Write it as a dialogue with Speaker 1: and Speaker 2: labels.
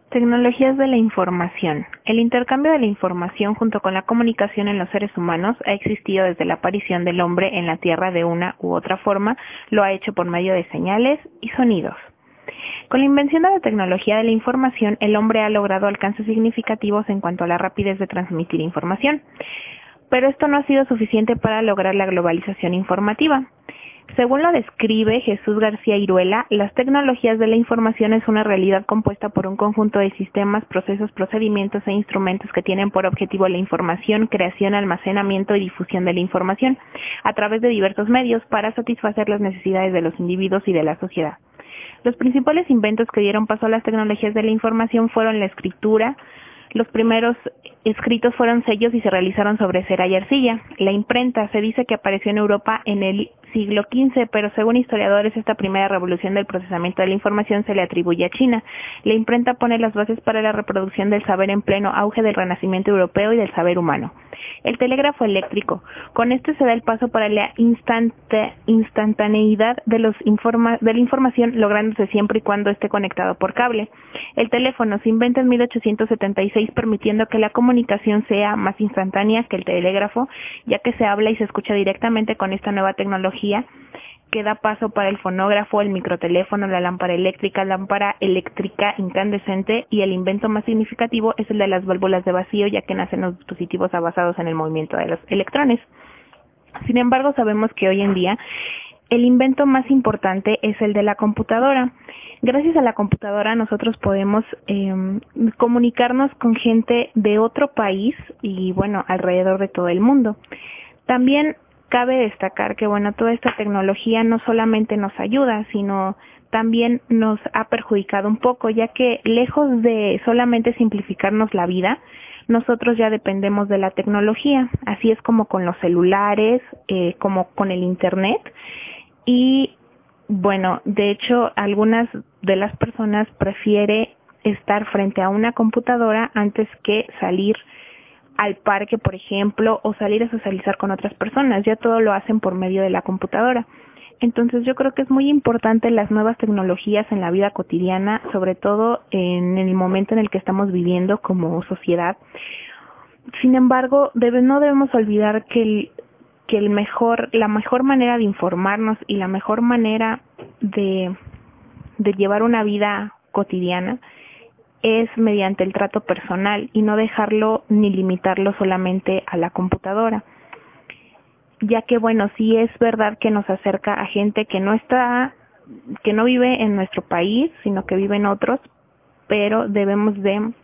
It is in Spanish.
Speaker 1: Tecnologías de la información. El intercambio de la información junto con la comunicación en los seres humanos ha existido desde la aparición del hombre en la Tierra de una u otra forma, lo ha hecho por medio de señales y sonidos. Con la invención de la tecnología de la información, el hombre ha logrado alcances significativos en cuanto a la rapidez de transmitir información. Pero esto no ha sido suficiente para lograr la globalización informativa. Según lo describe Jesús García Iruela, las tecnologías de la información es una realidad compuesta por un conjunto de sistemas, procesos, procedimientos e instrumentos que tienen por objetivo la información, creación, almacenamiento y difusión de la información a través de diversos medios para satisfacer las necesidades de los individuos y de la sociedad. Los principales inventos que dieron paso a las tecnologías de la información fueron la escritura. Los primeros escritos fueron sellos y se realizaron sobre cera y arcilla. La imprenta se dice que apareció en Europa en el siglo XV, pero según historiadores esta primera revolución del procesamiento de la información se le atribuye a China. La imprenta pone las bases para la reproducción del saber en pleno auge del Renacimiento europeo y del saber humano. El telégrafo eléctrico. Con este se da el paso para la instantaneidad de la información, lográndose siempre y cuando esté conectado por cable. El teléfono se inventa en 1876, permitiendo que la comunicación sea más instantánea que el telégrafo, ya que se habla y se escucha directamente con esta nueva tecnología que da paso para el fonógrafo, el microteléfono, la lámpara eléctrica incandescente, y el invento más significativo es el de las válvulas de vacío, ya que nacen los dispositivos basados en el movimiento de los electrones. Sin embargo, sabemos que hoy en día el invento más importante es el de la computadora. Gracias a la computadora nosotros podemos comunicarnos con gente de otro país y, bueno, alrededor de todo el mundo. También cabe destacar que, bueno, toda esta tecnología no solamente nos ayuda, sino también nos ha perjudicado un poco, ya que lejos de solamente simplificarnos la vida, nosotros ya dependemos de la tecnología. Así es como con los celulares, como con el Internet. Y, bueno, de hecho, algunas de las personas prefieren estar frente a una computadora antes que salir al parque, por ejemplo, o salir a socializar con otras personas. Ya todo lo hacen por medio de la computadora. Entonces yo creo que es muy importante las nuevas tecnologías en la vida cotidiana, sobre todo en el momento en el que estamos viviendo como sociedad. Sin embargo, no debemos olvidar que la mejor manera de informarnos y la mejor manera de llevar una vida cotidiana es mediante el trato personal y no dejarlo ni limitarlo solamente a la computadora, ya que, bueno, sí es verdad que nos acerca a gente que no vive en nuestro país, sino que vive en otros, pero debemos de